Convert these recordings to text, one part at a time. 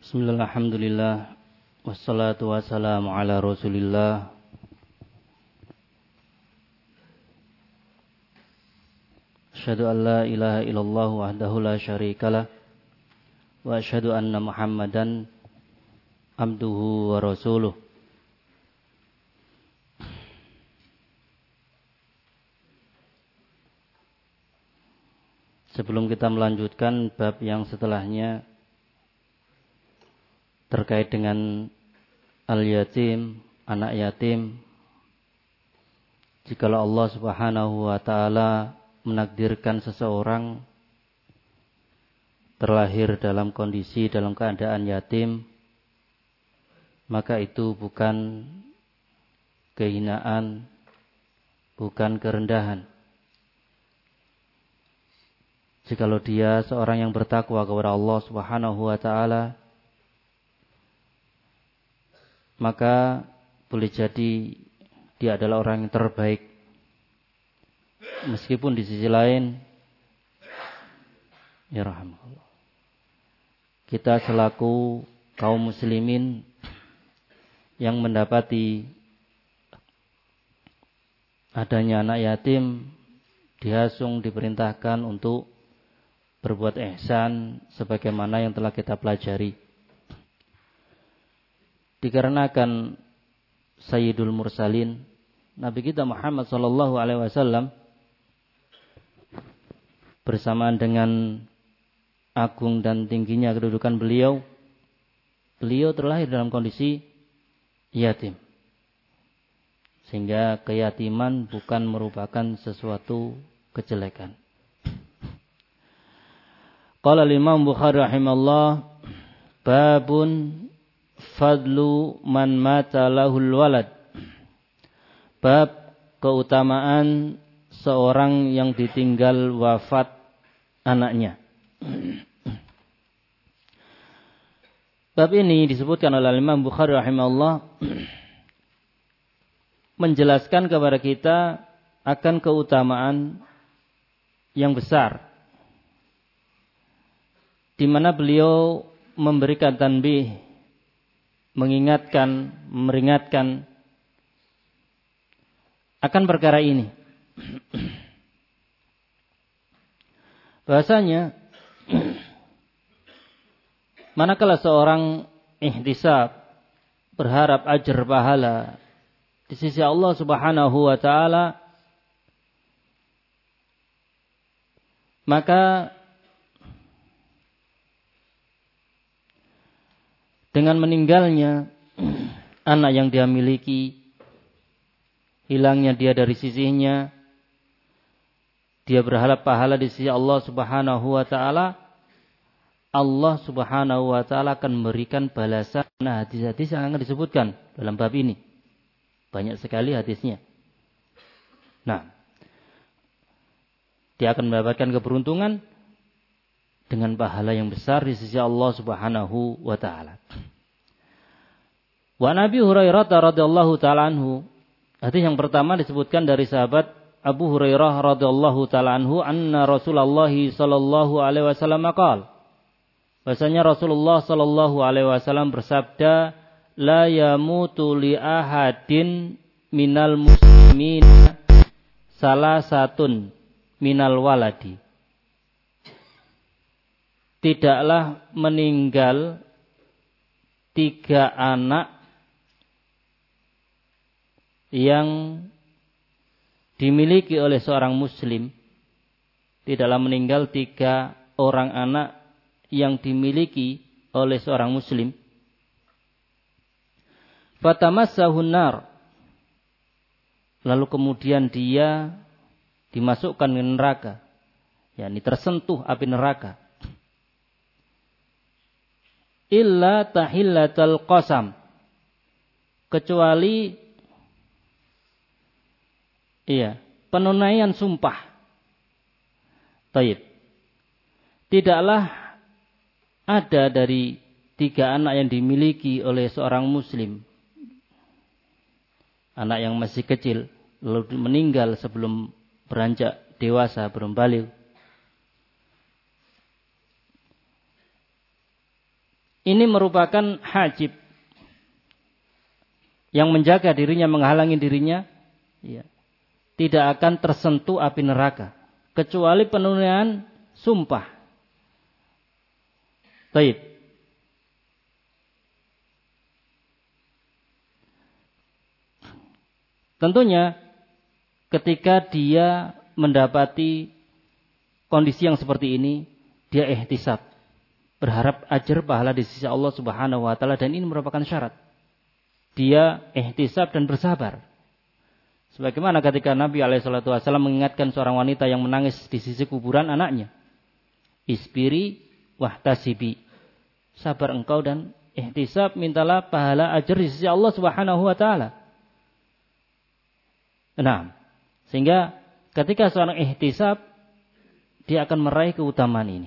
Bismillah, alhamdulillah, wassalatu wassalamu ala rasulillah. Asyhadu an la ilaha illallah wahdahu la syarikalah, wa asyhadu anna Muhammadan abduhu wa rasuluh. Sebelum kita melanjutkan bab yang setelahnya terkait dengan al-yatim, anak yatim, jikalau Allah Subhanahu wa taala menakdirkan seseorang terlahir dalam kondisi dalam keadaan yatim, maka itu bukan kehinaan, bukan kerendahan. Jikalau dia seorang yang bertakwa kepada Allah Subhanahu wa taala, maka boleh jadi dia adalah orang yang terbaik. Meskipun di sisi lain, ya rahmatullah, kita selaku kaum muslimin yang mendapati adanya anak yatim, dihasung, diperintahkan untuk berbuat ihsan sebagaimana yang telah kita pelajari. Dikarenakan Sayyidul Mursalin, Nabi kita Muhammad sallallahu alaihi wasallam, bersamaan dengan agung dan tingginya kedudukan beliau terlahir dalam kondisi yatim. Sehingga keyatiman bukan merupakan sesuatu kejelekan. Qala Imam Bukhari rahimahullah, babun fadlu man mata lahul walad. Bab keutamaan seorang yang ditinggal wafat anaknya. Bab ini disebutkan oleh Imam Bukhari rahimahullah menjelaskan kepada kita akan keutamaan yang besar, di mana beliau memberikan tanbih, mengingatkan, memperingatkan akan perkara ini. Bahasanya, manakala seorang ihtisab, berharap ajar pahala di sisi Allah Subhanahu wa taala, maka dengan meninggalnya anak yang dia miliki, hilangnya dia dari sisinya, dia berharap pahala di sisi Allah Subhanahu wa taala, Allah Subhanahu wa taala akan memberikan balasan. Nah, hadis-hadis yang akan disebutkan dalam bab ini banyak sekali hadisnya. Nah, dia akan mendapatkan keberuntungan dengan pahala yang besar di sisi Allah Subhanahu wa taala. Wa Nabi Hurairah radhiyallahu taala anhu, hadis yang pertama disebutkan dari sahabat Abu Hurairah radhiyallahu taala anhu, anna Rasulullah sallallahu alaihi wasallam qaal, bahasanya Rasulullah sallallahu alaihi wasallam bersabda, la yamutu li ahadin minal muslimin salasatun minal waladi. Tidaklah meninggal 3 anak yang dimiliki oleh seorang muslim. Tidaklah meninggal 3 orang anak yang dimiliki oleh seorang muslim. Fatamassahun nar, lalu kemudian dia dimasukkan ke neraka, yakni tersentuh api neraka. Illa tahillatal qasam, kecuali penunaian sumpah. Taib. Tidaklah ada dari 3 anak yang dimiliki oleh seorang muslim, anak yang masih kecil, lalu meninggal sebelum beranjak dewasa, belum baligh, ini merupakan hajib yang menjaga dirinya, menghalangi dirinya, ya, tidak akan tersentuh api neraka kecuali penunaian sumpah. Baik. Tentunya ketika dia mendapati kondisi yang seperti ini, dia ihtisab, berharap ajar pahala di sisi Allah Subhanahu wa taala, dan ini merupakan syarat. Dia ihtisab dan bersabar. Sebagaimana ketika Nabi alaihissalatu wassalam mengingatkan seorang wanita yang menangis di sisi kuburan anaknya. Isbiri wahtasibi. Sabar engkau dan ihtisab, mintalah pahala ajar di sisi Allah Subhanahu wa taala. Nah, sehingga ketika seorang ihtisab, dia akan meraih keutamaan ini.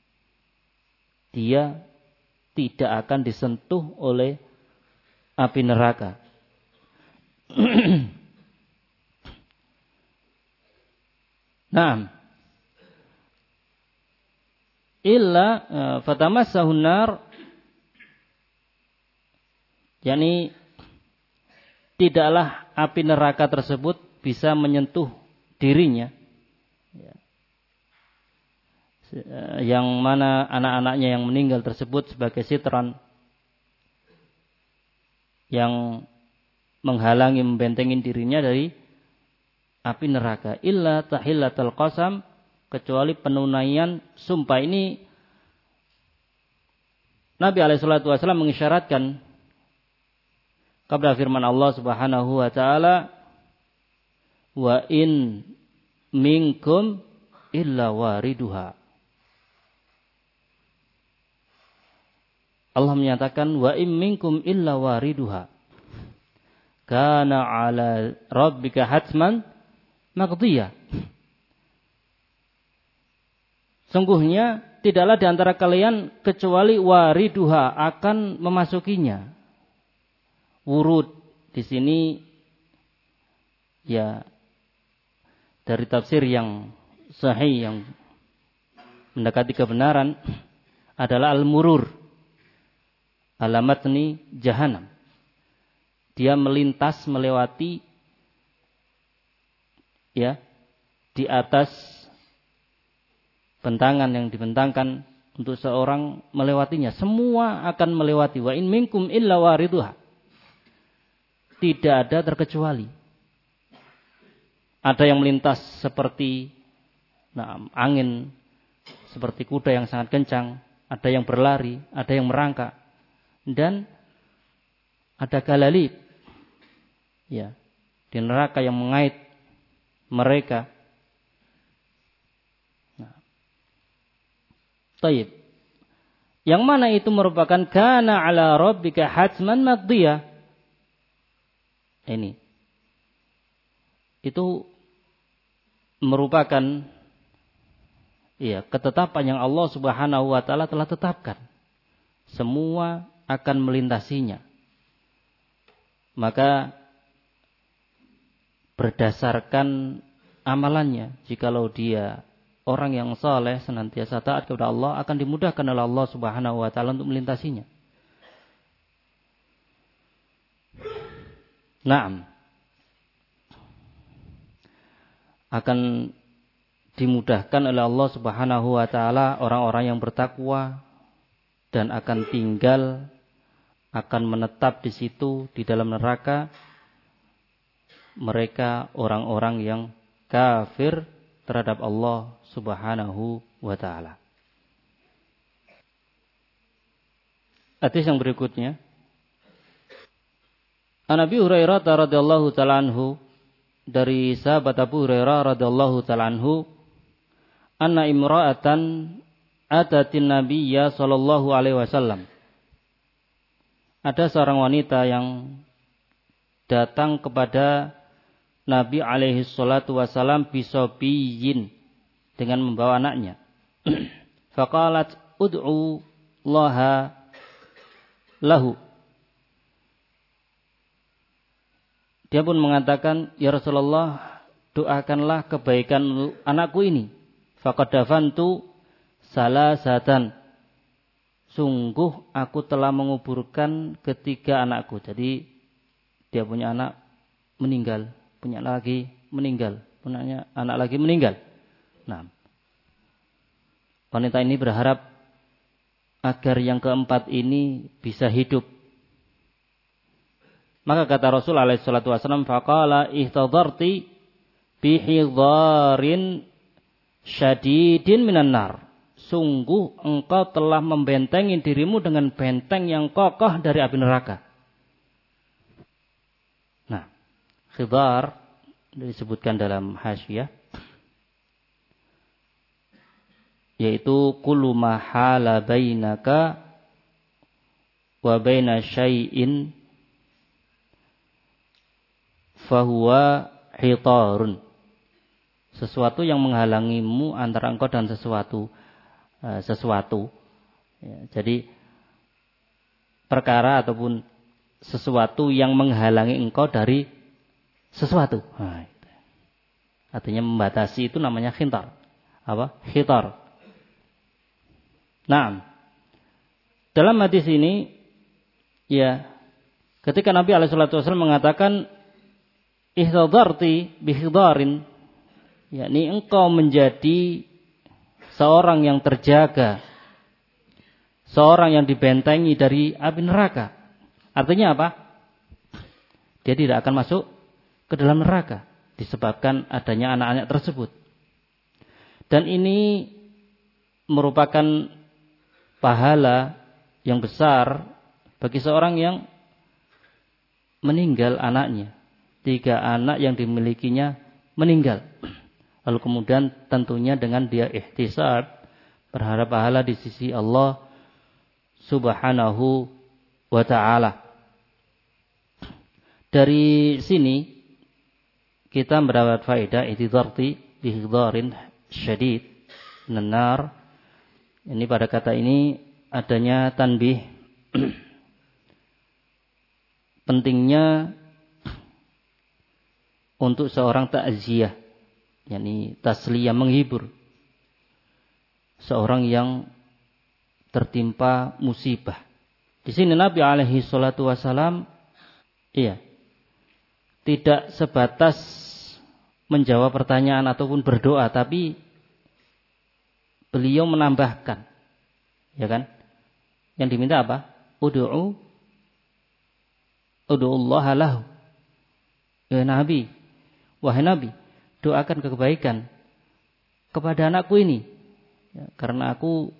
Dia tidak akan disentuh oleh api neraka. Naam. Illa fatamassahun nar, yakni tidaklah api neraka tersebut bisa menyentuh dirinya, yang mana anak-anaknya yang meninggal tersebut sebagai sitran yang menghalangi, membentengi dirinya dari api neraka. Illa tahillatul qasam, kecuali penunaian sumpah. Ini Nabi alaihissalatu wassalam mengisyaratkan kepada firman Allah Subhanahu wa taala, wa in minkum illa wariduha. Allah menyatakan wa in minkum illa wariduha kana ala rabbika hatman maqdiyah. Sungguhnya tidaklah di antara kalian kecuali wariduha, akan memasukinya. Wurud di sini ya dari tafsir yang sahih, yang mendekati kebenaran, adalah al-murur alamatni jahanam. Dia melintas, melewati ya di atas bentangan yang dibentangkan untuk seorang melewatinya. Semua akan melewati. Wa in minkum illa wariduha. Tidak ada terkecuali. Ada yang melintas seperti angin, seperti kuda yang sangat kencang. Ada yang berlari, ada yang merangkak. Dan ada galalib, ya, di neraka yang mengait mereka. Taib. Yang mana itu merupakan kana ala rabbika hatman maqdiyah. Ini. Itu merupakan ketetapan yang Allah Subhanahu wa taala telah tetapkan. Semua akan melintasinya. Maka berdasarkan amalannya, jikalau dia orang yang saleh, senantiasa taat kepada Allah, akan dimudahkan oleh Allah Subhanahu wa taala untuk melintasinya. Naam. Akan dimudahkan oleh Allah Subhanahu wa taala orang-orang yang bertakwa, dan akan tinggal, akan menetap di situ di dalam neraka mereka orang-orang yang kafir terhadap Allah Subhanahu wa taala. Hadis yang berikutnya, An Abi Hurairah radhiyallahu taala anhu, dari sahabat Abu Hurairah radhiyallahu taala anhu, anna imra'atan atatin nabiyya sallallahu alaihi wasallam. Ada seorang wanita yang datang kepada Nabi alaihi salatu wasallam bisobiyin, dengan membawa anaknya. Faqalat ud'u laha lahu. Dia pun mengatakan, ya Rasulullah, doakanlah kebaikan anakku ini. Faqad dafantu salasatan. sungguh aku telah menguburkan ketiga anakku. Jadi dia punya anak meninggal, punya anak lagi meninggal, punya anak lagi meninggal. Nah, wanita ini berharap agar yang keempat ini bisa hidup. Maka kata Rasul alaihi salatu wasallam, faqala ihtadarti bihidharin syadidin minan nar. Sungguh engkau telah membentengi dirimu dengan benteng yang kokoh dari api neraka. Nah, khidar disebutkan dalam hasyiyah, yaitu kullu ma hala bainaka wa baina syai'in fahuwa hitarun. Sesuatu yang menghalangimu antara engkau dan sesuatu. Ya, jadi perkara ataupun sesuatu yang menghalangi engkau dari sesuatu. Nah, itu. Artinya membatasi itu namanya khitar. Apa? Khitar. Nah, dalam hadis ini, ya, ketika Nabi SAW mengatakan ihtadarti bihidarin, yakni engkau menjadi seorang yang terjaga, seorang yang dibentengi dari api neraka. Artinya apa? Dia tidak akan masuk ke dalam neraka disebabkan adanya anak-anak tersebut. Dan ini merupakan pahala yang besar bagi seorang yang meninggal anaknya. 3 anak yang dimilikinya meninggal. Lalu kemudian tentunya dengan dia ihtisab, berharap pahala di sisi Allah Subhanahu wa ta'ala. Dari sini kita mendapat faedah ihtidarti bihidharin syadid minan. Ini pada kata ini adanya tanbih pentingnya untuk seorang ta'ziyah, yakni tasliyah, menghibur seorang yang tertimpa musibah. Di sini Nabi alaihi salatu wasalam tidak sebatas menjawab pertanyaan ataupun berdoa, tapi beliau menambahkan, ya kan? Yang diminta apa? Ud'ullaha lahu. Ya Nabi, wahai Nabi, doakan kebaikan kepada anakku ini, ya, karena aku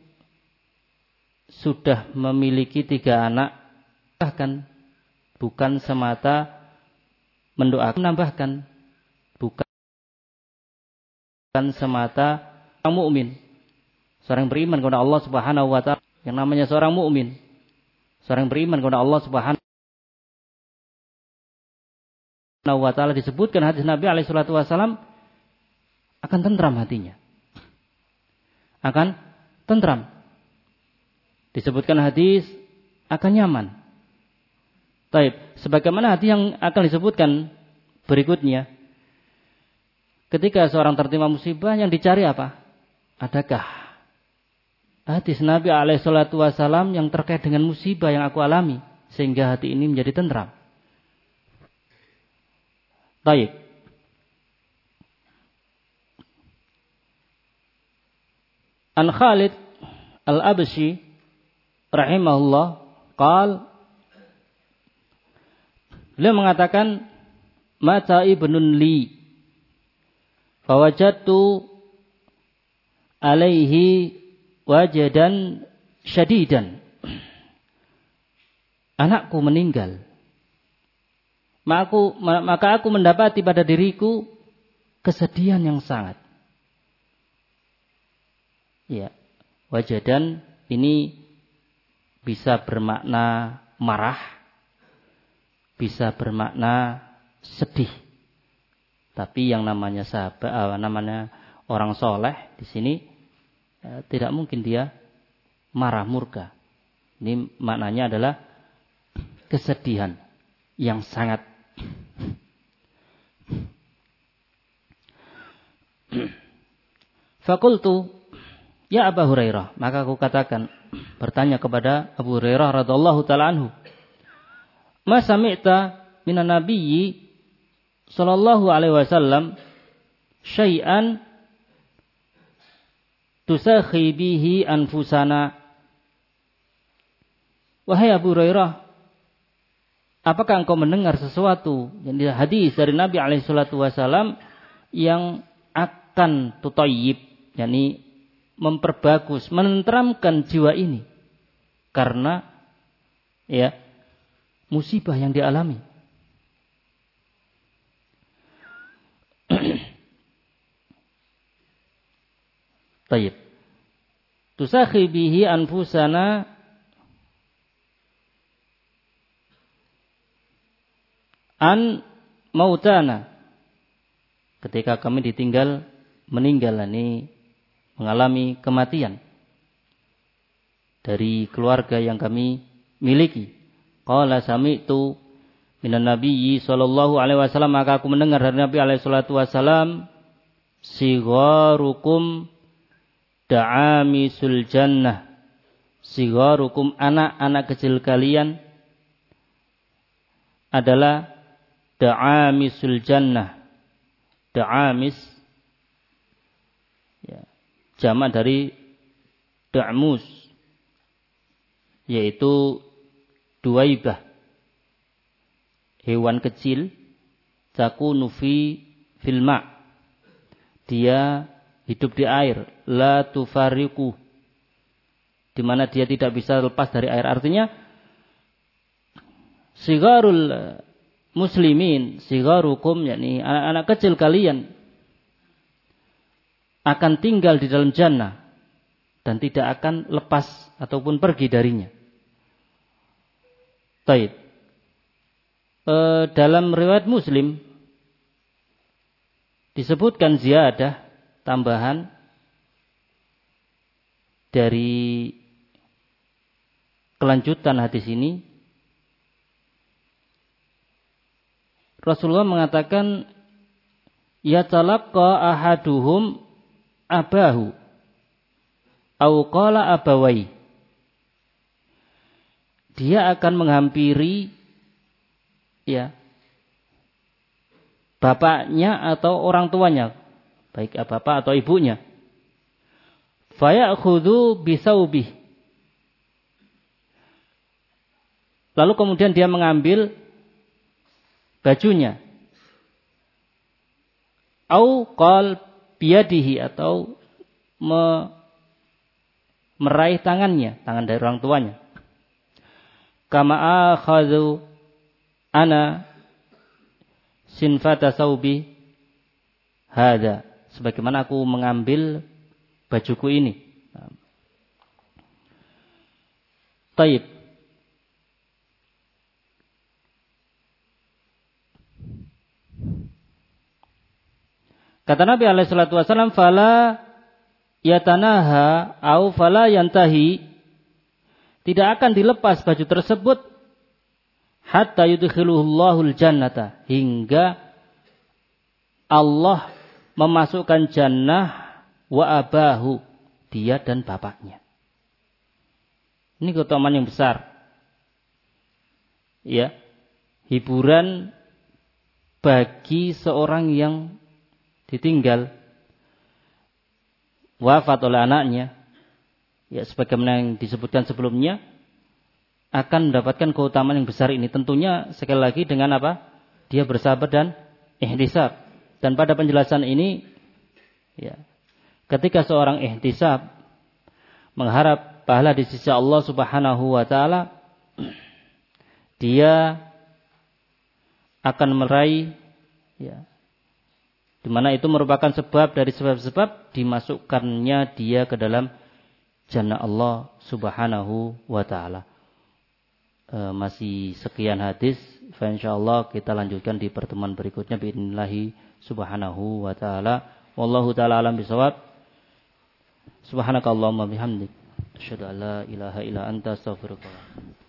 sudah memiliki 3 anak. Bahkan bukan semata mendoakan, menambahkan, bukan semata orang mukmin, seorang beriman kepada Allah Subhanahu wa ta'ala. Yang namanya seorang mukmin, seorang beriman kepada Allah Subhanahu wa ta'ala, disebutkan hadis Nabi alaihi salatu wasallam akan tentram hatinya. Akan tentram. Disebutkan hadis akan nyaman. Taib. Sebagaimana hadis yang akan disebutkan berikutnya. Ketika seorang tertimpa musibah, yang dicari apa? Adakah hadis Nabi alaihi salatu wasallam yang terkait dengan musibah yang aku alami sehingga hati ini menjadi tentram? Taib. An Khalid Al-Absyi rahimahullah beliau mengatakan, mata ibnun li fawajadtu alaihi wajadan syadidan. Anakku meninggal, maka aku mendapati pada diriku kesedihan yang sangat. Ya, wajadan ini bisa bermakna marah, bisa bermakna sedih. Tapi yang namanya namanya orang soleh di sini tidak mungkin dia marah murka. Ini maknanya adalah kesedihan yang sangat. Fakultu ya Abu Hurairah, maka aku katakan, bertanya kepada Abu Hurairah radhiyallahu taala anhu, "Ma sami'ta minan nabiyyi sallallahu alaihi wasallam syai'an tusakhi bihi anfusana?" Wahai Abu Hurairah, apakah engkau mendengar sesuatu yang hadis dari Nabi alaihi salatu wasallam yang akan tutayyib, yakni memperbagus, menenteramkan jiwa ini karena ya musibah yang dialami. Tayyib. Tusakhi bihi anfusana an mautana, ketika kami meninggal ini mengalami kematian dari keluarga yang kami miliki. Qala sami'tu minan nabiyyi sallallahu alaihi wasallam, maka aku mendengar dari Nabi alaihi salatu wasallam, sigharukum da'amisul jannah, sigharukum, anak-anak kecil kalian adalah da'amisul jannah. Da'amis ya, jamak dari da'mus, yaitu duwaibah, hewan kecil, takunu fil ma', dia hidup di air, la tufariqu, di mana dia tidak bisa lepas dari air. Artinya sigarul muslimin, sigarukum, yakni anak-anak kecil kalian akan tinggal di dalam jannah dan tidak akan lepas ataupun pergi darinya. Taib. Dalam riwayat Muslim disebutkan ziyadah, tambahan dari kelanjutan hadis ini. Rasulullah mengatakan, yatalaqqa ahaduhum abahu au qala abawai. Dia akan menghampiri ya bapaknya atau orang tuanya, baik bapak atau ibunya. Fayakhudhu bisaubih. Lalu kemudian dia mengambil bajunya. Au qal biyadihi, atau meraih tangannya, tangan dari orang tuanya. Kama akhadhu ana sinfata saubi hada, sebagaimana aku mengambil bajuku ini. Taib. Kata Nabi alaihi salatu wasallam, fala yatanaha au fala yantahi, tidak akan dilepas baju tersebut hatta yudkhiluhullahul jannata, hingga Allah memasukkan jannah wa abahu, dia dan bapaknya. Ini keutamaan yang besar. Ya, hiburan bagi seorang yang ditinggal wafat oleh anaknya, ya sebagaimana yang disebutkan sebelumnya, akan mendapatkan keutamaan yang besar ini. Tentunya sekali lagi dengan apa? Dia bersabar dan ihtisab. Dan pada penjelasan ini, ya, ketika seorang ihtisab mengharap pahala di sisi Allah Subhanahu wa taala, dia akan meraih, ya, di mana itu merupakan sebab dari sebab-sebab dimasukkannya dia ke dalam jannah Allah Subhanahu wa taala. Masih sekian hadis, insyaallah kita lanjutkan di pertemuan berikutnya biidznillah Subhanahu wa taala. Wallahu taala alam bisawab. Subhanakallahumma bihamdik, asyhadu an la ilaha illa anta, astaghfiruka.